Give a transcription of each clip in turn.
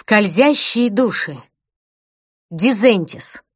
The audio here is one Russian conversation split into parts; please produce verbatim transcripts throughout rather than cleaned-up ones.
Скользящие души. Дизентис.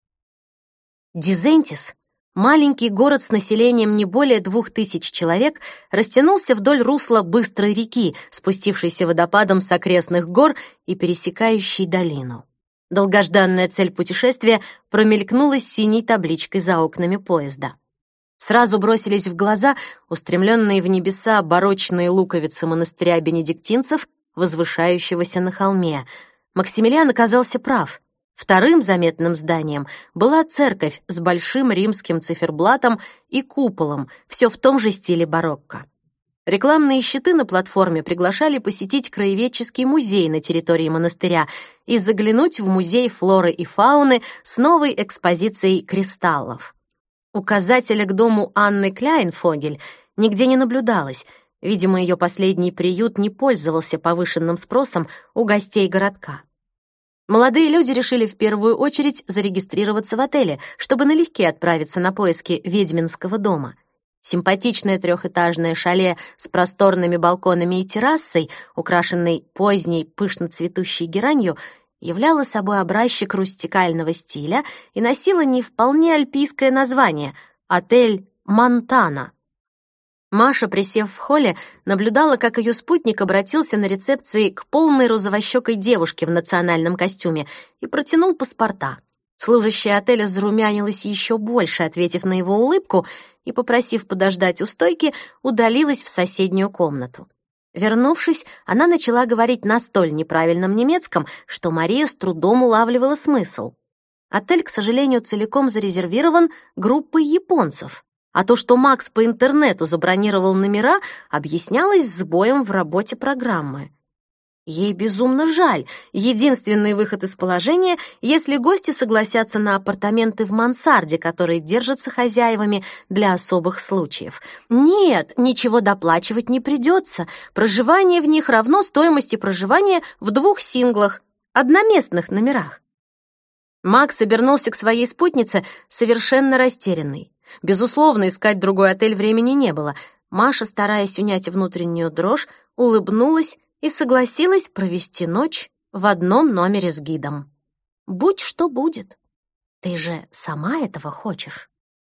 Дизентис, маленький город с населением не более двух тысяч человек, растянулся вдоль русла быстрой реки, спустившейся водопадом с окрестных гор и пересекающей долину. Долгожданная цель путешествия промелькнула с синей табличкой за окнами поезда. Сразу бросились в глаза устремленные в небеса барочные луковицы монастыря бенедиктинцев, возвышающегося на холме. Максимилиан оказался прав. Вторым заметным зданием была церковь с большим римским циферблатом и куполом, все в том же стиле барокко. Рекламные щиты на платформе приглашали посетить краеведческий музей на территории монастыря и заглянуть в музей флоры и фауны с новой экспозицией кристаллов. Указателя к дому Анны Кляйнфогель нигде не наблюдалось. Видимо, ее последний приют не пользовался повышенным спросом у гостей городка. Молодые люди решили в первую очередь зарегистрироваться в отеле, чтобы налегке отправиться на поиски ведьминского дома. Симпатичное трехэтажное шале с просторными балконами и террасой, украшенной поздней пышно цветущей геранью, являло собой образчик рустикального стиля и носило не вполне альпийское название — «Отель Монтана». Маша, присев в холле, наблюдала, как ее спутник обратился на рецепции к полной розовощекой девушке в национальном костюме и протянул паспорта. Служащая отеля зарумянилась еще больше, ответив на его улыбку, и, попросив подождать у стойки, удалилась в соседнюю комнату. Вернувшись, она начала говорить на столь неправильном немецком, что Мария с трудом улавливала смысл. Отель, к сожалению, целиком зарезервирован группой японцев. А то, что Макс по интернету забронировал номера, объяснялось сбоем в работе программы. Ей безумно жаль. Единственный выход из положения, если гости согласятся на апартаменты в мансарде, которые держатся хозяевами для особых случаев. Нет, ничего доплачивать не придется. Проживание в них равно стоимости проживания в двух синглах, одноместных номерах. Макс обернулся к своей спутнице совершенно растерянный. Безусловно, искать другой отель времени не было. Маша, стараясь унять внутреннюю дрожь, улыбнулась и согласилась провести ночь в одном номере с гидом. Будь что будет. Ты же сама этого хочешь.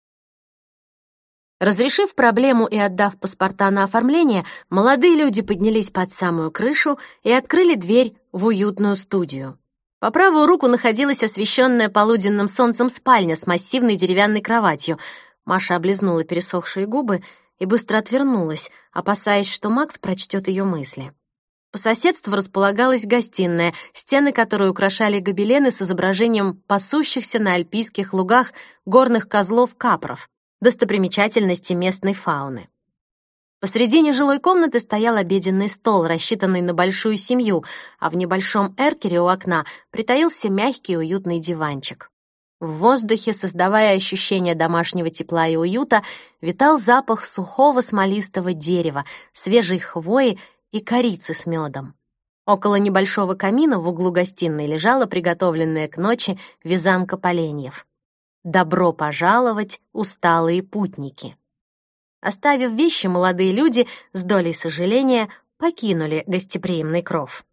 Разрешив проблему и отдав паспорта на оформление, молодые люди поднялись под самую крышу и открыли дверь в уютную студию. По правую руку находилась освещенная полуденным солнцем спальня с массивной деревянной кроватью. Маша облизнула пересохшие губы и быстро отвернулась, опасаясь, что Макс прочтет ее мысли. По соседству располагалась гостиная, стены которой украшали гобелены с изображением пасущихся на альпийских лугах горных козлов-капров, достопримечательности местной фауны. Посредине жилой комнаты стоял обеденный стол, рассчитанный на большую семью, а в небольшом эркере у окна притаился мягкий уютный диванчик. В воздухе, создавая ощущение домашнего тепла и уюта, витал запах сухого смолистого дерева, свежей хвои и корицы с медом. Около небольшого камина в углу гостиной лежала приготовленная к ночи вязанка поленьев. «Добро пожаловать, усталые путники!» Оставив вещи, молодые люди с долей сожаления покинули гостеприимный кров.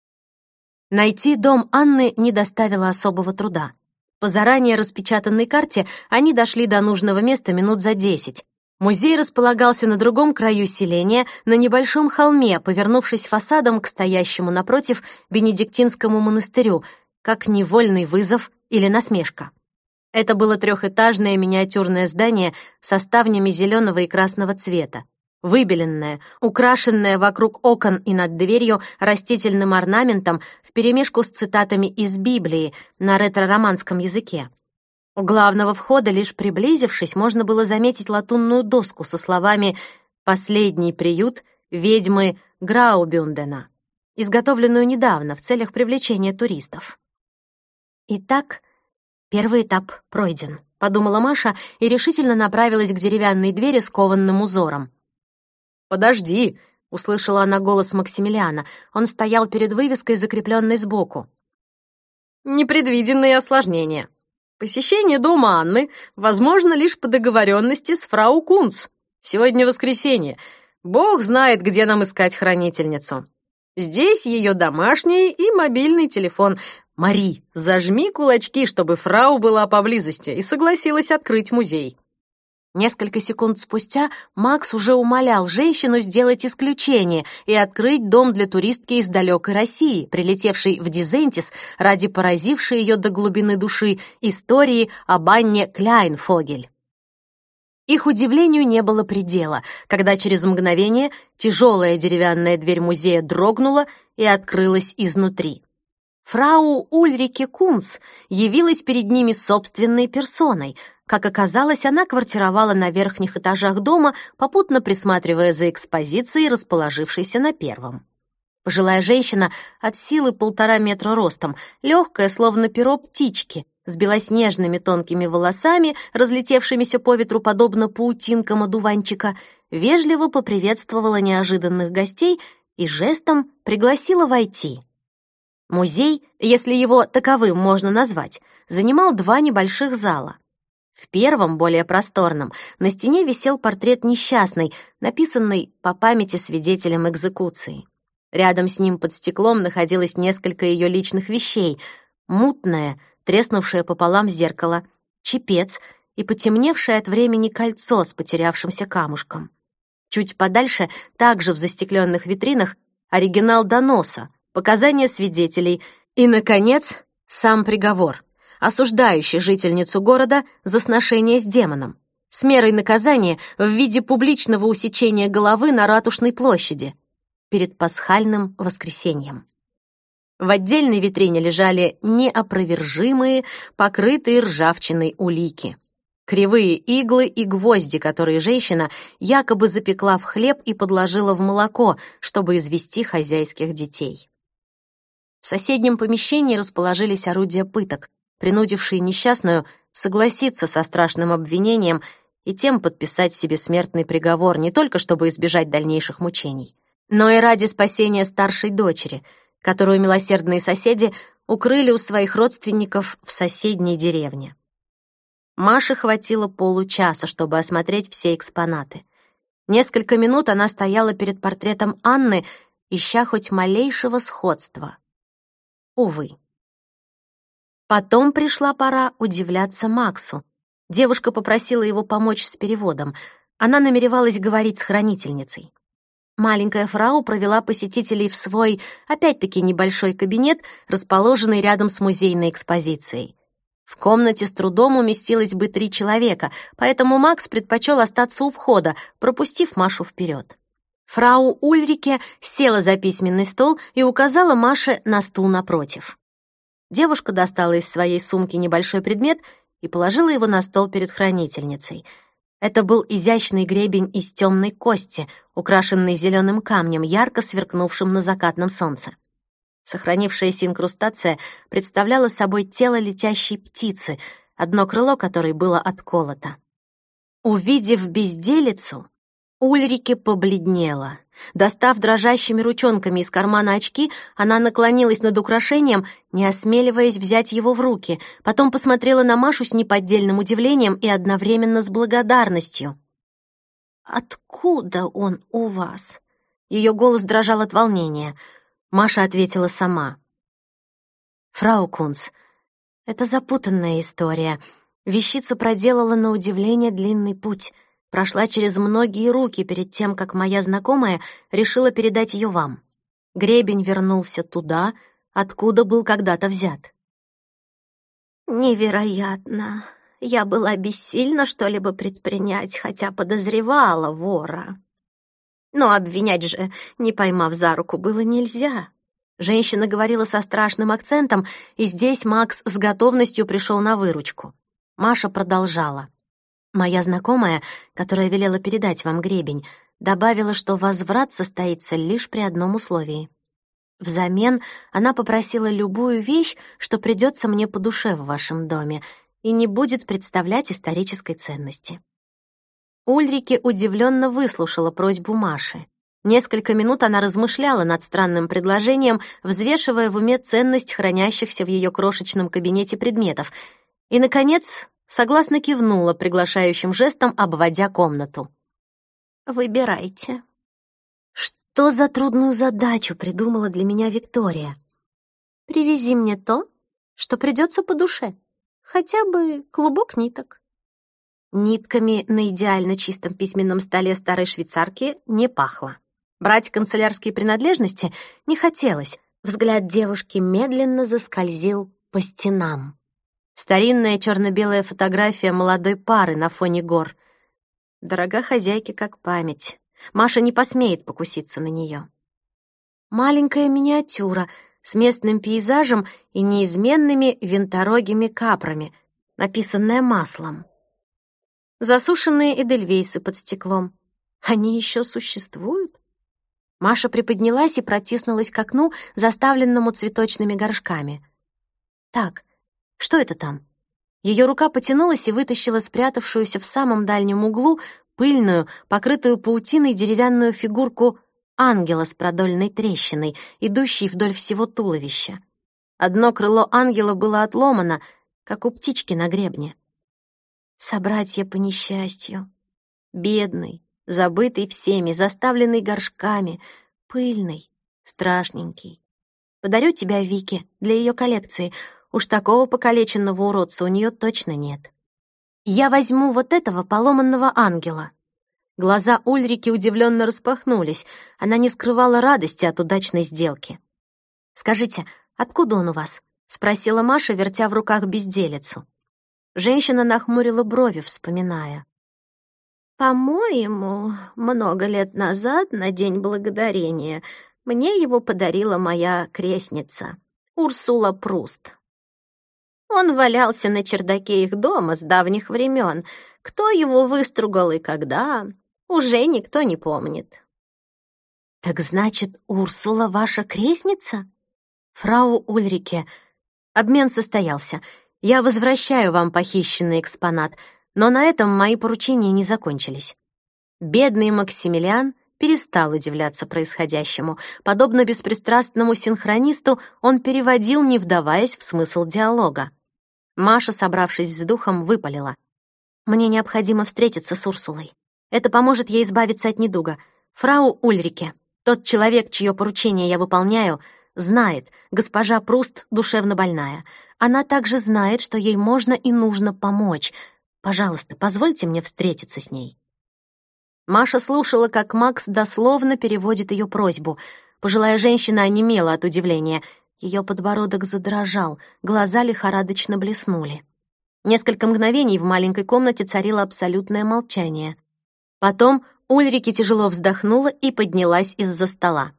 Найти дом Анны не доставило особого труда. По заранее распечатанной карте они дошли до нужного места минут за десять. Музей располагался на другом краю селения, на небольшом холме, повернувшись фасадом к стоящему напротив бенедиктинскому монастырю, как невольный вызов или насмешка. Это было трехэтажное миниатюрное здание со ставнями зеленого и красного цвета, выбеленное, украшенное вокруг окон и над дверью растительным орнаментом вперемешку с цитатами из Библии на ретро-романском языке. У главного входа, лишь приблизившись, можно было заметить латунную доску со словами «Последний приют ведьмы Граубюндена», изготовленную недавно в целях привлечения туристов. Итак, первый этап пройден, подумала Маша и решительно направилась к деревянной двери с кованным узором. «Подожди!» — услышала она голос Максимилиана. Он стоял перед вывеской, закрепленной сбоку. «Непредвиденные осложнения. Посещение дома Анны возможно лишь по договоренности с фрау Кунц. Сегодня воскресенье. Бог знает, где нам искать хранительницу. Здесь ее домашний и мобильный телефон. Мари, зажми кулачки, чтобы фрау была поблизости и согласилась открыть музей». Несколько секунд спустя Макс уже умолял женщину сделать исключение и открыть дом для туристки из далекой России, прилетевшей в Дизентис ради поразившей ее до глубины души истории об Анне Кляйнфогель. Их удивлению не было предела, когда через мгновение тяжелая деревянная дверь музея дрогнула и открылась изнутри. Фрау Ульрике Кунц явилась перед ними собственной персоной. Как оказалось, она квартировала на верхних этажах дома, попутно присматривая за экспозицией, расположившейся на первом. Пожилая женщина от силы полтора метра ростом, легкая, словно перо птички, с белоснежными тонкими волосами, разлетевшимися по ветру подобно паутинкам одуванчика, вежливо поприветствовала неожиданных гостей и жестом пригласила войти. Музей, если его таковым можно назвать, занимал два небольших зала. В первом, более просторном, на стене висел портрет несчастной, написанный по памяти свидетелям экзекуции. Рядом с ним под стеклом находилось несколько ее личных вещей: мутное, треснувшее пополам зеркало, чепец и потемневшее от времени кольцо с потерявшимся камушком. Чуть подальше, также в застекленных витринах, оригинал доноса, показания свидетелей и, наконец, сам приговор, осуждающий жительницу города за сношение с демоном, с мерой наказания в виде публичного усечения головы на Ратушной площади перед пасхальным воскресеньем. В отдельной витрине лежали неопровержимые, покрытые ржавчиной улики. Кривые иглы и гвозди, которые женщина якобы запекла в хлеб и подложила в молоко, чтобы извести хозяйских детей. В соседнем помещении расположились орудия пыток, принудившие несчастную согласиться со страшным обвинением и тем подписать себе смертный приговор не только чтобы избежать дальнейших мучений, но и ради спасения старшей дочери, которую милосердные соседи укрыли у своих родственников в соседней деревне. Маше хватило получаса, чтобы осмотреть все экспонаты. Несколько минут она стояла перед портретом Анны, ища хоть малейшего сходства. Увы. Потом пришла пора удивляться Максу. Девушка попросила его помочь с переводом. Она намеревалась говорить с хранительницей. Маленькая фрау провела посетителей в свой, опять-таки, небольшой кабинет, расположенный рядом с музейной экспозицией. В комнате с трудом уместилось бы три человека, поэтому Макс предпочел остаться у входа, пропустив Машу вперед. Фрау Ульрике села за письменный стол и указала Маше на стул напротив. Девушка достала из своей сумки небольшой предмет и положила его на стол перед хранительницей. Это был изящный гребень из темной кости, украшенный зеленым камнем, ярко сверкнувшим на закатном солнце. Сохранившаяся инкрустация представляла собой тело летящей птицы, одно крыло которой было отколото. Увидев безделицу, Ульрике побледнела. Достав дрожащими ручонками из кармана очки, она наклонилась над украшением, не осмеливаясь взять его в руки, потом посмотрела на Машу с неподдельным удивлением и одновременно с благодарностью. «Откуда он у вас?» Ее голос дрожал от волнения. Маша ответила сама. «Фрау Кунц, это запутанная история. Вещица проделала на удивление длинный путь. Прошла через многие руки перед тем, как моя знакомая решила передать ее вам. Гребень вернулся туда, откуда был когда-то взят». «Невероятно. Я была бессильна что-либо предпринять, хотя подозревала вора. Но обвинять же, не поймав за руку, было нельзя». Женщина говорила со страшным акцентом, и здесь Макс с готовностью пришел на выручку. Маша продолжала. «Моя знакомая, которая велела передать вам гребень, добавила, что возврат состоится лишь при одном условии. Взамен она попросила любую вещь, что придется мне по душе в вашем доме, и не будет представлять исторической ценности». Ульрике удивленно выслушала просьбу Маши. Несколько минут она размышляла над странным предложением, взвешивая в уме ценность хранящихся в ее крошечном кабинете предметов, и, наконец, согласно кивнула приглашающим жестом, обводя комнату. «Выбирайте». Что за трудную задачу придумала для меня Виктория? Привези мне то, что придется по душе. Хотя бы клубок ниток. Нитками на идеально чистом письменном столе старой швейцарки не пахло. Брать канцелярские принадлежности не хотелось. Взгляд девушки медленно заскользил по стенам. Старинная черно-белая фотография молодой пары на фоне гор. Дорога хозяйке как память. Маша не посмеет покуситься на нее. Маленькая миниатюра с местным пейзажем и неизменными винторогими капрами, написанная маслом. Засушенные эдельвейсы под стеклом. Они еще существуют? Маша приподнялась и протиснулась к окну, заставленному цветочными горшками. Так, что это там? Ее рука потянулась и вытащила спрятавшуюся в самом дальнем углу пыльную, покрытую паутиной деревянную фигурку ангела с продольной трещиной, идущей вдоль всего туловища. Одно крыло ангела было отломано, как у птички на гребне. Собратья по несчастью. Бедный, забытый всеми, заставленный горшками, пыльный, страшненький. Подарю тебя Вике для ее коллекции. Уж такого покалеченного уродца у нее точно нет. Я возьму вот этого поломанного ангела. Глаза Ульрики удивленно распахнулись. Она не скрывала радости от удачной сделки. «Скажите, откуда он у вас?» — спросила Маша, вертя в руках безделицу. Женщина нахмурила брови, вспоминая. «По-моему, много лет назад, на День Благодарения, мне его подарила моя крестница, Урсула Пруст. Он валялся на чердаке их дома с давних времен. Кто его выстругал и когда, уже никто не помнит». «Так значит, Урсула ваша крестница?» «Фрау Ульрике, обмен состоялся. Я возвращаю вам похищенный экспонат, но на этом мои поручения не закончились». Бедный Максимилиан перестал удивляться происходящему. Подобно беспристрастному синхронисту, он переводил, не вдаваясь в смысл диалога. Маша, собравшись с духом, выпалила. «Мне необходимо встретиться с Урсулой. Это поможет ей избавиться от недуга. Фрау Ульрике, тот человек, чье поручение я выполняю, знает, госпожа Пруст душевно больная. Она также знает, что ей можно и нужно помочь. Пожалуйста, позвольте мне встретиться с ней». Маша слушала, как Макс дословно переводит ее просьбу. Пожилая женщина онемела от удивления. Ее подбородок задрожал, глаза лихорадочно блеснули. Несколько мгновений в маленькой комнате царило абсолютное молчание. Потом Ульрике тяжело вздохнула и поднялась из-за стола.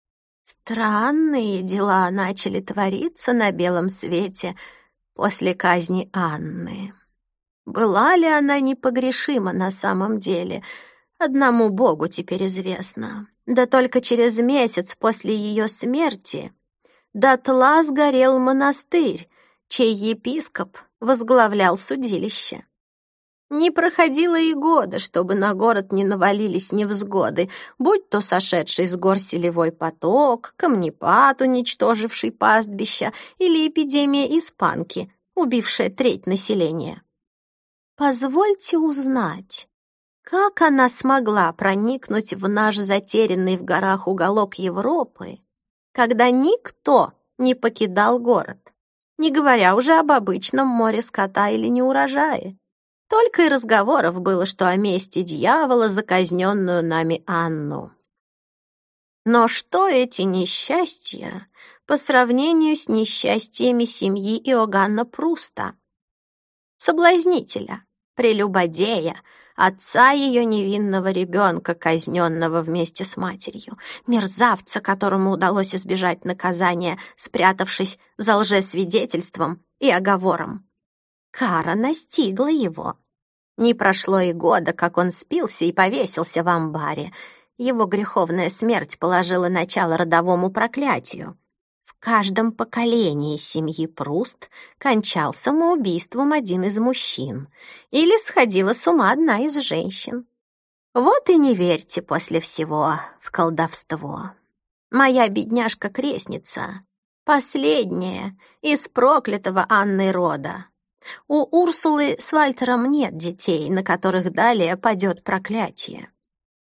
«Странные дела начали твориться на белом свете после казни Анны. Была ли она непогрешима на самом деле, одному Богу теперь известно. Да только через месяц после ее смерти дотла сгорел монастырь, чей епископ возглавлял судилище. Не проходило и года, чтобы на город не навалились невзгоды, будь то сошедший с гор селевой поток, камнепад, уничтоживший пастбища, или эпидемия испанки, убившая треть населения. Позвольте узнать, как она смогла проникнуть в наш затерянный в горах уголок Европы, когда никто не покидал город, не говоря уже об обычном море скота или неурожае. Только и разговоров было, что о мести дьявола за казненную нами Анну. Но что эти несчастья по сравнению с несчастьями семьи Иоганна Пруста, соблазнителя, прелюбодея, отца ее невинного ребенка, казненного вместе с матерью, мерзавца, которому удалось избежать наказания, спрятавшись за лжесвидетельством и оговором. Кара настигла его. Не прошло и года, как он спился и повесился в амбаре. Его греховная смерть положила начало родовому проклятию. В каждом поколении семьи Пруст кончал самоубийством один из мужчин или сходила с ума одна из женщин. Вот и не верьте после всего в колдовство. Моя бедняжка-крестница — последняя из проклятого Анной рода. У Урсулы с Вальтером нет детей, на которых далее падет проклятие.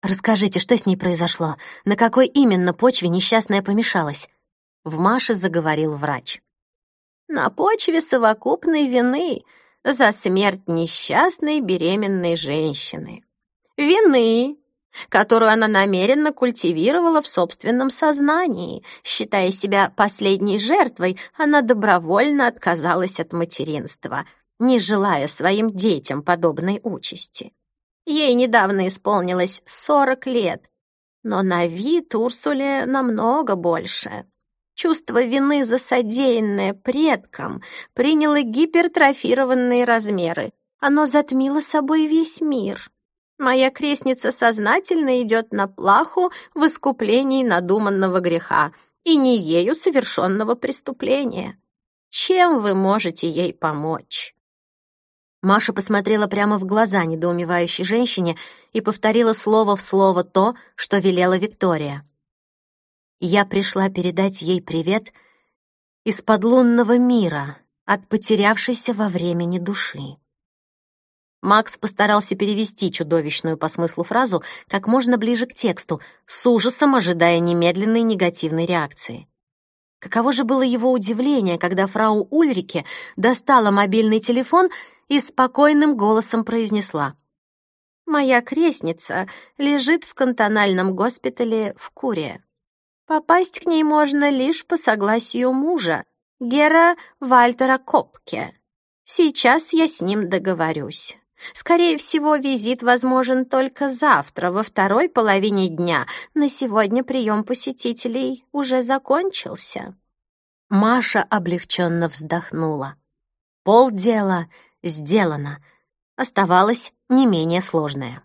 «Расскажите, что с ней произошло? На какой именно почве несчастная помешалась?» В Маше заговорил врач. «На почве совокупной вины за смерть несчастной беременной женщины. Вины, которую она намеренно культивировала в собственном сознании. Считая себя последней жертвой, она добровольно отказалась от материнства, не желая своим детям подобной участи. Ей недавно исполнилось сорок лет, но на вид Урсуле намного больше. Чувство вины за содеянное предкам приняло гипертрофированные размеры. Оно затмило собой весь мир. Моя крестница сознательно идет на плаху в искуплении надуманного греха и не ею совершенного преступления. Чем вы можете ей помочь?» Маша посмотрела прямо в глаза недоумевающей женщине и повторила слово в слово то, что велела Виктория. «Я пришла передать ей привет из подлунного мира от потерявшейся во времени души». Макс постарался перевести чудовищную по смыслу фразу как можно ближе к тексту, с ужасом ожидая немедленной негативной реакции. Каково же было его удивление, когда фрау Ульрике достала мобильный телефон и спокойным голосом произнесла: «Моя крестница лежит в кантональном госпитале в Куре. Попасть к ней можно лишь по согласию мужа, Гера Вальтера Копке. Сейчас я с ним договорюсь. Скорее всего, визит возможен только завтра, во второй половине дня. На сегодня прием посетителей уже закончился». Маша облегченно вздохнула. Полдела сделано. Оставалось не менее сложное.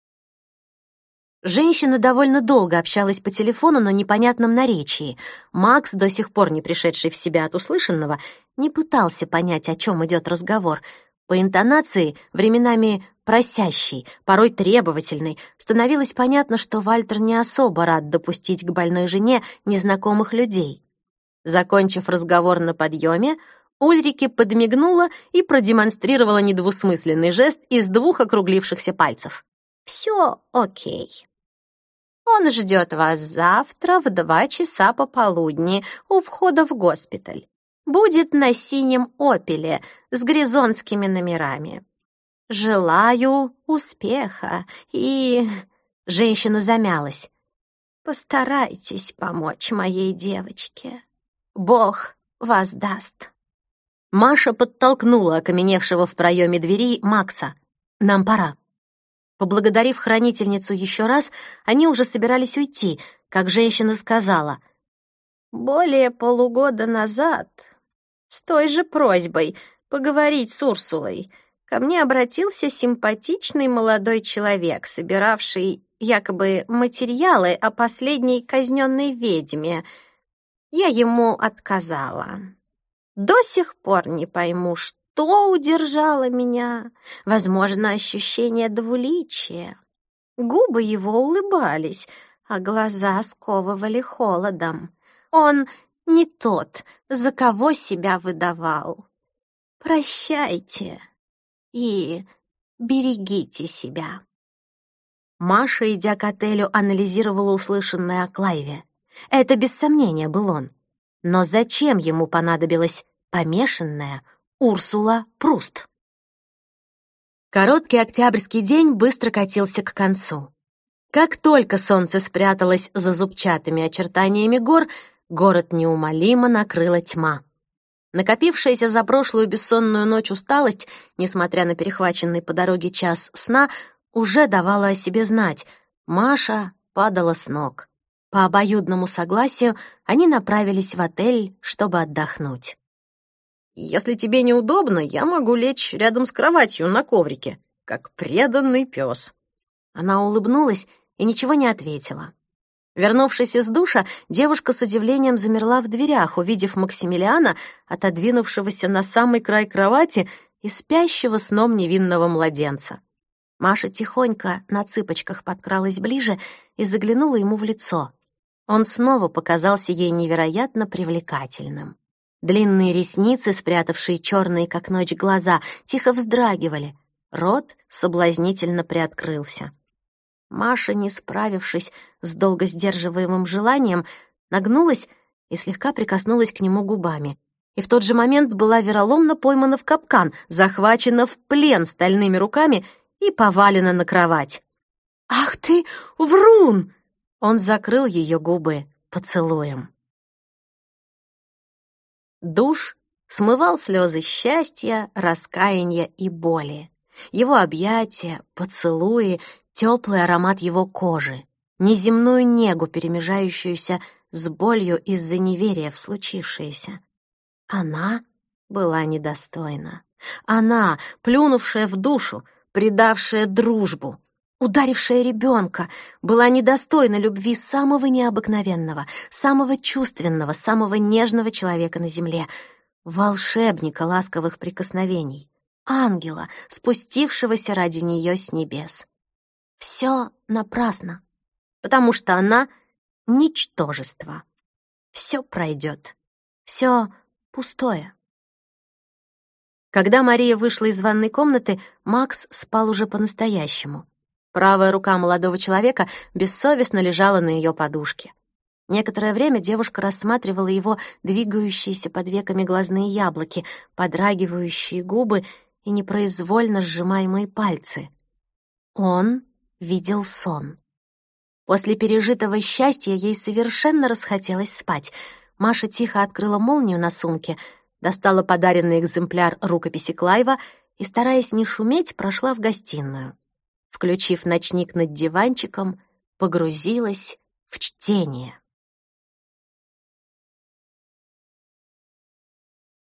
Женщина довольно долго общалась по телефону на непонятном наречии. Макс, до сих пор не пришедший в себя от услышанного, не пытался понять, о чем идет разговор. По интонации, временами просящей, порой требовательной, становилось понятно, что Вальтер не особо рад допустить к больной жене незнакомых людей. Закончив разговор на подъеме, Ульрике подмигнула и продемонстрировала недвусмысленный жест из двух округлившихся пальцев. «Все окей. Он ждет вас завтра в два часа пополудни у входа в госпиталь. Будет на синем «Опеле» с гризонскими номерами. Желаю успеха и...» Женщина замялась. «Постарайтесь помочь моей девочке. Бог вас даст». Маша подтолкнула окаменевшего в проеме двери Макса. «Нам пора». Поблагодарив хранительницу еще раз, они уже собирались уйти, как женщина сказала: «Более полугода назад, с той же просьбой поговорить с Урсулой, ко мне обратился симпатичный молодой человек, собиравший якобы материалы о последней казненной ведьме. Я ему отказала. До сих пор не пойму, что удержало меня. Возможно, ощущение двуличия. Губы его улыбались, а глаза сковывали холодом. Он не тот, за кого себя выдавал. Прощайте и берегите себя». Маша, идя к отелю, анализировала услышанное о Клайве. Это без сомнения был он. Но зачем ему понадобилась помешанная Урсула Пруст? Короткий октябрьский день быстро катился к концу. Как только солнце спряталось за зубчатыми очертаниями гор, город неумолимо накрыла тьма. Накопившаяся за прошлую бессонную ночь усталость, несмотря на перехваченный по дороге час сна, уже давала о себе знать. Маша падала с ног. По обоюдному согласию они направились в отель, чтобы отдохнуть. «Если тебе неудобно, я могу лечь рядом с кроватью на коврике, как преданный пес». Она улыбнулась и ничего не ответила. Вернувшись из душа, девушка с удивлением замерла в дверях, увидев Максимилиана, отодвинувшегося на самый край кровати и спящего сном невинного младенца. Маша тихонько на цыпочках подкралась ближе и заглянула ему в лицо. Он снова показался ей невероятно привлекательным. Длинные ресницы, спрятавшие черные, как ночь, глаза, тихо вздрагивали. Рот соблазнительно приоткрылся. Маша, не справившись с долго сдерживаемым желанием, нагнулась и слегка прикоснулась к нему губами. И в тот же момент была вероломно поймана в капкан, захвачена в плен стальными руками и повалена на кровать. «Ах ты, врун!» Он закрыл ее губы поцелуем. Душ смывал слезы счастья, раскаяния и боли. Его объятия, поцелуи, теплый аромат его кожи, неземную негу, перемежающуюся с болью из-за неверия в случившееся. Она была недостойна. Она, плюнувшая в душу, предавшая дружбу, ударившая ребенка, была недостойна любви самого необыкновенного, самого чувственного, самого нежного человека на земле, волшебника ласковых прикосновений, ангела, спустившегося ради нее с небес. Все напрасно, потому что она — ничтожество. Все пройдет, все пустое. Когда Мария вышла из ванной комнаты, Макс спал уже по-настоящему. Правая рука молодого человека бессовестно лежала на ее подушке. Некоторое время девушка рассматривала его двигающиеся под веками глазные яблоки, подрагивающие губы и непроизвольно сжимаемые пальцы. Он видел сон. После пережитого счастья ей совершенно расхотелось спать. Маша тихо открыла молнию на сумке, достала подаренный экземпляр рукописи Клайва и, стараясь не шуметь, прошла в гостиную. Включив ночник над диванчиком, погрузилась в чтение.